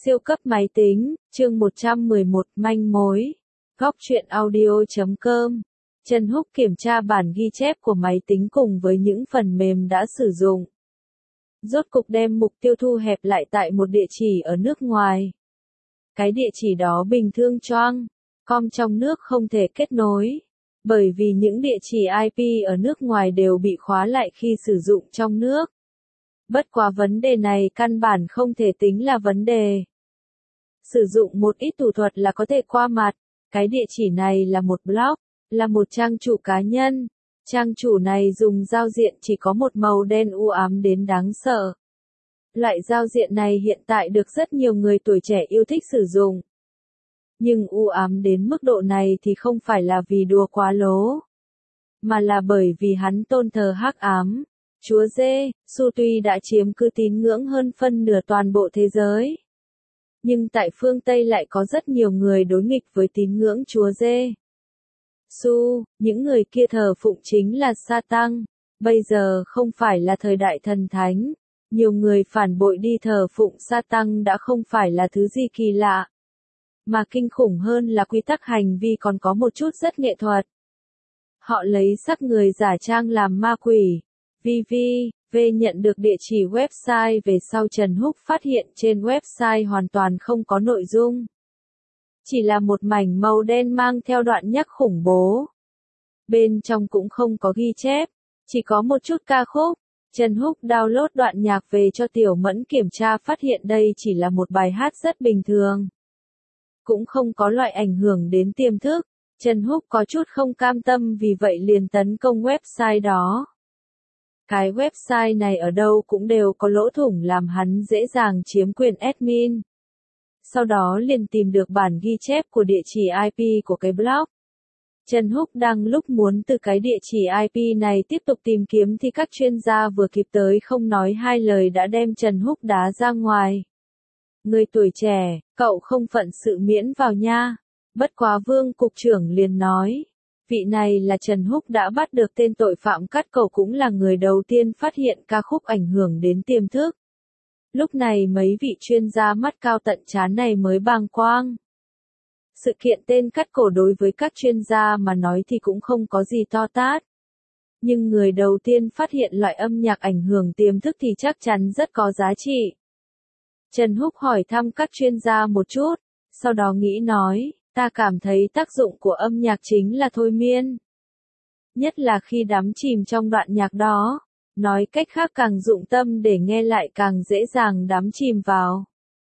Siêu cấp máy tính, chương 111, manh mối. Góc truyện audio.com. Trần Húc kiểm tra bản ghi chép của máy tính cùng với những phần mềm đã sử dụng. Rốt cục đem mục tiêu thu hẹp lại tại một địa chỉ ở nước ngoài. Cái địa chỉ đó bình thường choang, com trong nước không thể kết nối. Bởi vì những địa chỉ IP ở nước ngoài đều bị khóa lại khi sử dụng trong nước. Bất quá vấn đề này căn bản không thể tính là vấn đề. Sử dụng một ít thủ thuật là có thể qua mặt. Cái địa chỉ này là một blog, là một trang chủ cá nhân. Trang chủ này dùng giao diện chỉ có một màu đen u ám đến đáng sợ. Loại giao diện này hiện tại được rất nhiều người tuổi trẻ yêu thích sử dụng. Nhưng u ám đến mức độ này thì không phải là vì đùa quá lố, mà là bởi vì hắn tôn thờ hắc ám. Chúa Dê, Su tuy đã chiếm cứ tín ngưỡng hơn phân nửa toàn bộ thế giới. Nhưng tại phương Tây lại có rất nhiều người đối nghịch với tín ngưỡng Chúa Dê. Su, những người kia thờ phụng chính là Sa-tăng. Bây giờ không phải là thời đại thần thánh. Nhiều người phản bội đi thờ phụng Sa-tăng đã không phải là thứ gì kỳ lạ. Mà kinh khủng hơn là quy tắc hành vi còn có một chút rất nghệ thuật. Họ lấy sắc người giả trang làm ma quỷ. VV nhận được địa chỉ website về sau Trần Húc phát hiện trên website hoàn toàn không có nội dung. Chỉ là một mảnh màu đen mang theo đoạn nhắc khủng bố. Bên trong cũng không có ghi chép, chỉ có một chút ca khúc. Trần Húc download đoạn nhạc về cho Tiểu Mẫn kiểm tra phát hiện đây chỉ là một bài hát rất bình thường. Cũng không có loại ảnh hưởng đến tiềm thức. Trần Húc có chút không cam tâm vì vậy liền tấn công website đó. Cái website này ở đâu cũng đều có lỗ thủng làm hắn dễ dàng chiếm quyền admin. Sau đó liền tìm được bản ghi chép của địa chỉ IP của cái blog. Trần Húc đang lúc muốn từ cái địa chỉ IP này tiếp tục tìm kiếm thì các chuyên gia vừa kịp tới không nói hai lời đã đem Trần Húc đá ra ngoài. Người tuổi trẻ, cậu không phận sự miễn vào nha. Bất quá Vương cục trưởng liền nói. Vị này là Trần Húc đã bắt được tên tội phạm cắt cổ cũng là người đầu tiên phát hiện ca khúc ảnh hưởng đến tiềm thức. Lúc này mấy vị chuyên gia mắt cao tận trán này mới bàng quang. Sự kiện tên cắt cổ đối với các chuyên gia mà nói thì cũng không có gì to tát. Nhưng người đầu tiên phát hiện loại âm nhạc ảnh hưởng tiềm thức thì chắc chắn rất có giá trị. Trần Húc hỏi thăm các chuyên gia một chút, sau đó nghĩ nói. Ta cảm thấy tác dụng của âm nhạc chính là thôi miên. Nhất là khi đắm chìm trong đoạn nhạc đó. Nói cách khác càng dụng tâm để nghe lại càng dễ dàng đắm chìm vào.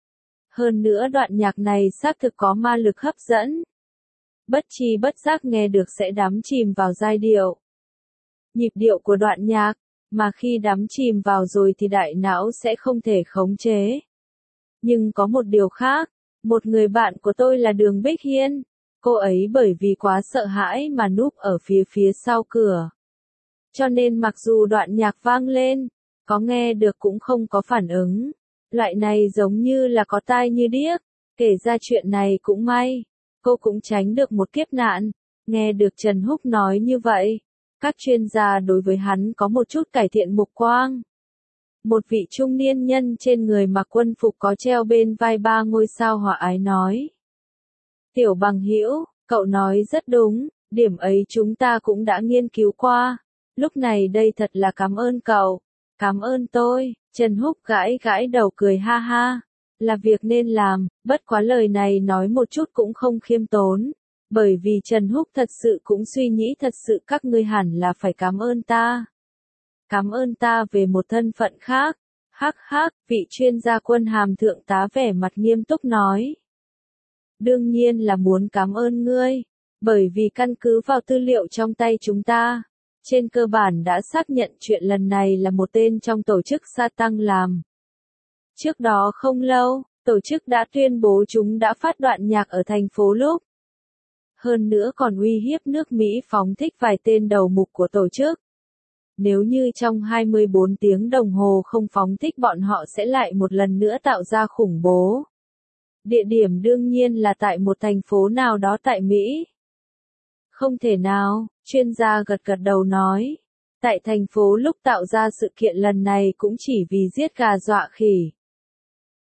Hơn nữa đoạn nhạc này xác thực có ma lực hấp dẫn. Bất tri bất giác nghe được sẽ đắm chìm vào giai điệu. Nhịp điệu của đoạn nhạc, mà khi đắm chìm vào rồi thì đại não sẽ không thể khống chế. Nhưng có một điều khác. Một người bạn của tôi là Đường Bích Hiên. Cô ấy bởi vì quá sợ hãi mà núp ở phía sau cửa. Cho nên mặc dù đoạn nhạc vang lên, có nghe được cũng không có phản ứng. Loại này giống như là có tai như điếc. Kể ra chuyện này cũng may. Cô cũng tránh được một kiếp nạn. Nghe được Trần Húc nói như vậy. Các chuyên gia đối với hắn có một chút cải thiện mục quang. Một vị trung niên nhân trên người mặc quân phục có treo bên vai 3 ngôi sao hỏa ái nói. Tiểu Bằng Hữu, cậu nói rất đúng, điểm ấy chúng ta cũng đã nghiên cứu qua. Lúc này đây thật là cảm ơn cậu. Cảm ơn tôi. Trần Húc gãi đầu cười ha ha. Là việc nên làm, bất quá lời này nói một chút cũng không khiêm tốn. Bởi vì Trần Húc thật sự cũng suy nghĩ thật sự các ngươi hẳn là phải cảm ơn ta. Cảm ơn ta về một thân phận khác. Hắc, vị chuyên gia quân hàm thượng tá vẻ mặt nghiêm túc nói. Đương nhiên là muốn cảm ơn ngươi. Bởi vì căn cứ vào tư liệu trong tay chúng ta. Trên cơ bản đã xác nhận chuyện lần này là một tên trong tổ chức Sa-tăng làm. Trước đó không lâu, tổ chức đã tuyên bố chúng đã phát đoạn nhạc ở thành phố Lúc. Hơn nữa còn uy hiếp nước Mỹ phóng thích vài tên đầu mục của tổ chức. Nếu như trong 24 tiếng đồng hồ không phóng thích bọn họ sẽ lại một lần nữa tạo ra khủng bố. Địa điểm đương nhiên là tại một thành phố nào đó tại Mỹ. Không thể nào, chuyên gia gật đầu nói. Tại thành phố Lúc tạo ra sự kiện lần này cũng chỉ vì giết gà dọa khỉ.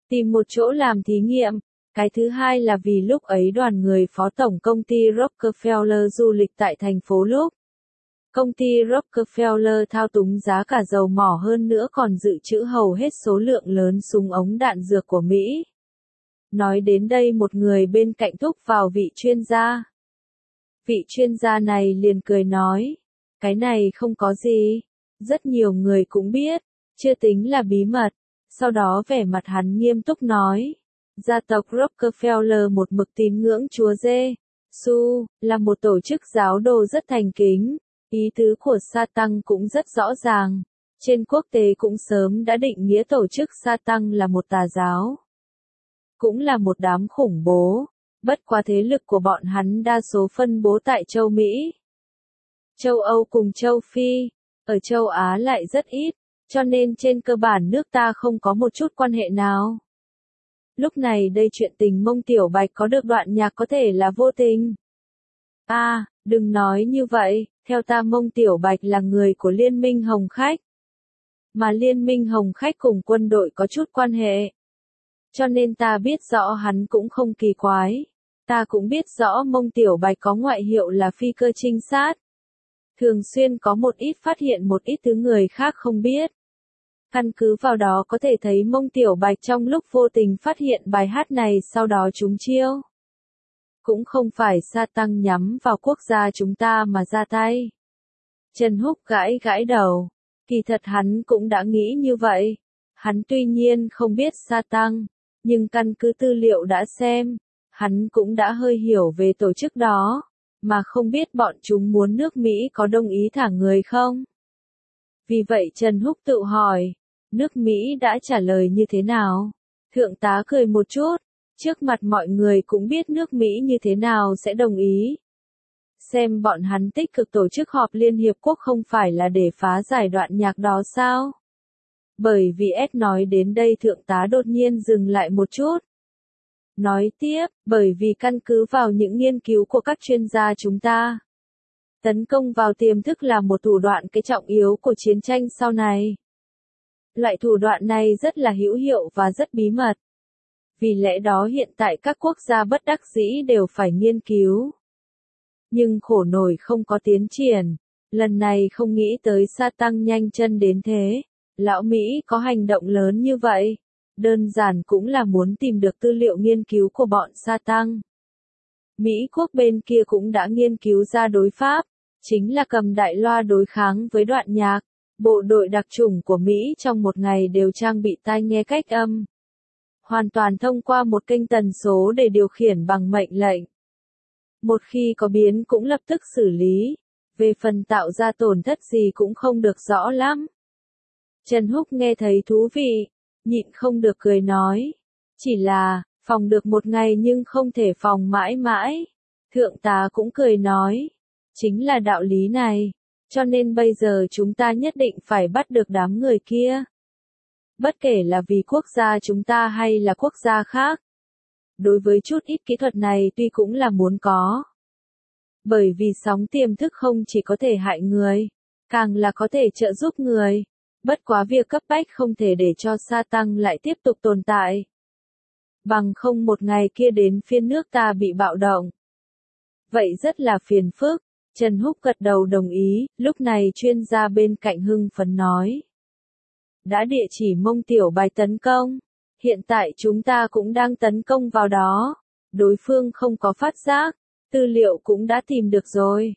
tìm một chỗ làm thí nghiệm. Cái thứ hai là vì lúc ấy đoàn người phó tổng công ty Rockefeller du lịch tại thành phố lúc. Công ty Rockefeller thao túng giá cả dầu mỏ hơn nữa còn dự trữ hầu hết số lượng lớn súng ống đạn dược của Mỹ. Nói đến đây một người bên cạnh thúc vào vị chuyên gia. Vị chuyên gia này liền cười nói, cái này không có gì, rất nhiều người cũng biết, chưa tính là bí mật. Sau đó vẻ mặt hắn nghiêm túc nói, gia tộc Rockefeller một mực tín ngưỡng Chúa Giê-xu, là một tổ chức giáo đồ rất thành kính. Ý tứ của sa tăng cũng rất rõ ràng. Trên quốc tế cũng sớm đã định nghĩa tổ chức sa tăng là một tà giáo. Cũng là một đám khủng bố. Bất quá thế lực của bọn hắn đa số phân bố tại châu Mỹ, châu Âu cùng châu Phi. Ở châu Á lại rất ít. Cho nên trên cơ bản nước ta không có một chút quan hệ nào. Lúc này đây chuyện tình Mông Tiểu Bạch có được đoạn nhạc có thể là vô tình. Đừng nói như vậy, theo ta Mông Tiểu Bạch là người của Liên minh Hồng Khách. Mà Liên minh Hồng Khách cùng quân đội có chút quan hệ. Cho nên ta biết rõ hắn cũng không kỳ quái. Ta cũng biết rõ Mông Tiểu Bạch có ngoại hiệu là phi cơ trinh sát. Thường xuyên có một ít phát hiện một ít thứ người khác không biết. Căn cứ vào đó có thể thấy Mông Tiểu Bạch trong lúc vô tình phát hiện bài hát này sau đó trúng chiêu. Cũng không phải sa tăng nhắm vào quốc gia chúng ta mà ra tay. Trần Húc gãi gãi đầu. Kỳ thật hắn cũng đã nghĩ như vậy. Hắn tuy nhiên không biết sa tăng, nhưng căn cứ tư liệu đã xem, hắn cũng đã hơi hiểu về tổ chức đó, mà không biết bọn chúng muốn nước Mỹ có đồng ý thả người không. Vì vậy Trần Húc tự hỏi, nước Mỹ đã trả lời như thế nào? Thượng tá cười một chút, trước mặt mọi người cũng biết nước Mỹ như thế nào sẽ đồng ý. Xem bọn hắn tích cực tổ chức họp Liên Hiệp Quốc không phải là để phá giải đoạn nhạc đó sao? Bởi vì S nói đến đây thượng tá đột nhiên dừng lại một chút. Nói tiếp, bởi vì căn cứ vào những nghiên cứu của các chuyên gia chúng ta. Tấn công vào tiềm thức là một thủ đoạn cái trọng yếu của chiến tranh sau này. Loại thủ đoạn này rất là hữu hiệu và rất bí mật. Vì lẽ đó hiện tại các quốc gia bất đắc dĩ đều phải nghiên cứu. Nhưng khổ nổi không có tiến triển. Lần này không nghĩ tới sa tăng nhanh chân đến thế. Lão Mỹ có hành động lớn như vậy. Đơn giản cũng là muốn tìm được tư liệu nghiên cứu của bọn sa tăng. Mỹ quốc bên kia cũng đã nghiên cứu ra đối pháp. Chính là cầm đại loa đối kháng với đoạn nhạc. Bộ đội đặc chủng của Mỹ trong một ngày đều trang bị tai nghe cách âm. Hoàn toàn thông qua một kênh tần số để điều khiển bằng mệnh lệnh. Một khi có biến cũng lập tức xử lý. Về phần tạo ra tổn thất gì cũng không được rõ lắm. Trần Húc nghe thấy thú vị, nhịn không được cười nói. Chỉ là, phòng được một ngày nhưng không thể phòng mãi mãi. Thượng tá cũng cười nói. Chính là đạo lý này. Cho nên bây giờ chúng ta nhất định phải bắt được đám người kia. Bất kể là vì quốc gia chúng ta hay là quốc gia khác. Đối với chút ít kỹ thuật này tuy cũng là muốn có. Bởi vì sóng tiềm thức không chỉ có thể hại người, càng là có thể trợ giúp người. Bất quá việc cấp bách không thể để cho sa tăng lại tiếp tục tồn tại. Bằng không một ngày kia đến phiên nước ta bị bạo động. Vậy rất là phiền phức. Trần Húc gật đầu đồng ý, lúc này chuyên gia bên cạnh hưng phấn nói. Đã địa chỉ Mông Tiểu Bạch tấn công. Hiện tại chúng ta cũng đang tấn công vào đó. Đối phương không có phát giác. Tư liệu cũng đã tìm được rồi.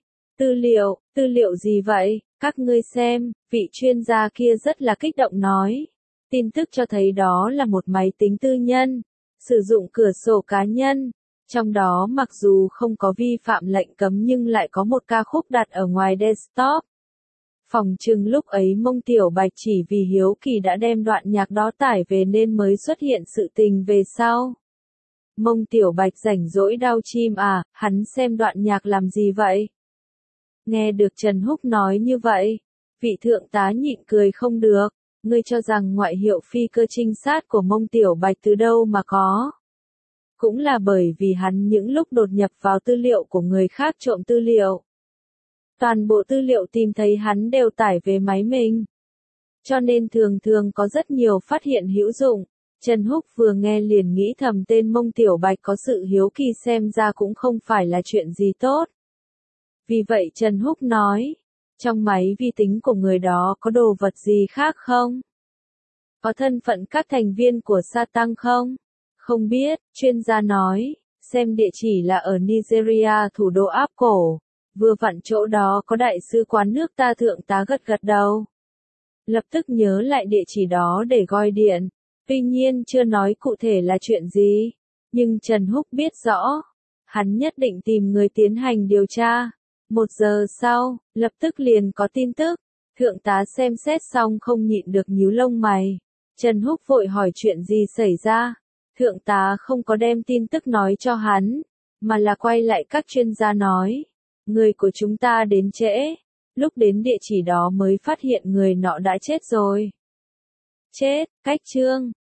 Tư liệu gì vậy? Các ngươi xem, vị chuyên gia kia rất là kích động nói. Tin tức cho thấy đó là một máy tính tư nhân. Sử dụng cửa sổ cá nhân. Trong đó mặc dù không có vi phạm lệnh cấm nhưng lại có một ca khúc đặt ở ngoài desktop. Phòng trừng lúc ấy Mông Tiểu Bạch chỉ vì hiếu kỳ đã đem đoạn nhạc đó tải về nên mới xuất hiện sự tình về sau. Mông Tiểu Bạch rảnh rỗi đau chim à, hắn xem đoạn nhạc làm gì vậy? Nghe được Trần Húc nói như vậy, vị thượng tá nhịn cười không được, ngươi cho rằng ngoại hiệu phi cơ trinh sát của Mông Tiểu Bạch từ đâu mà có? Cũng là bởi vì hắn những lúc đột nhập vào tư liệu của người khác trộm tư liệu. Toàn bộ tư liệu tìm thấy hắn đều tải về máy mình. Cho nên thường thường có rất nhiều phát hiện hữu dụng. Trần Húc vừa nghe liền nghĩ thầm tên Mông Tiểu Bạch có sự hiếu kỳ xem ra cũng không phải là chuyện gì tốt. Vì vậy Trần Húc nói, trong máy vi tính của người đó có đồ vật gì khác không? Có thân phận các thành viên của Sa Tăng không? Không biết, chuyên gia nói, xem địa chỉ là ở Nigeria thủ đô áp cổ. Vừa vặn chỗ đó có đại sứ quán nước ta. Thượng tá gật gật đầu. Lập tức nhớ lại địa chỉ đó để gọi điện. Tuy nhiên chưa nói cụ thể là chuyện gì. Nhưng Trần Húc biết rõ. Hắn nhất định tìm người tiến hành điều tra. 1 giờ sau, lập tức liền có tin tức. Thượng tá xem xét xong không nhịn được nhíu lông mày. Trần Húc vội hỏi chuyện gì xảy ra. Thượng tá không có đem tin tức nói cho hắn, mà là quay lại các chuyên gia nói. Người của chúng ta đến trễ. Lúc đến địa chỉ đó mới phát hiện người nọ đã chết rồi. Chết, cách chương.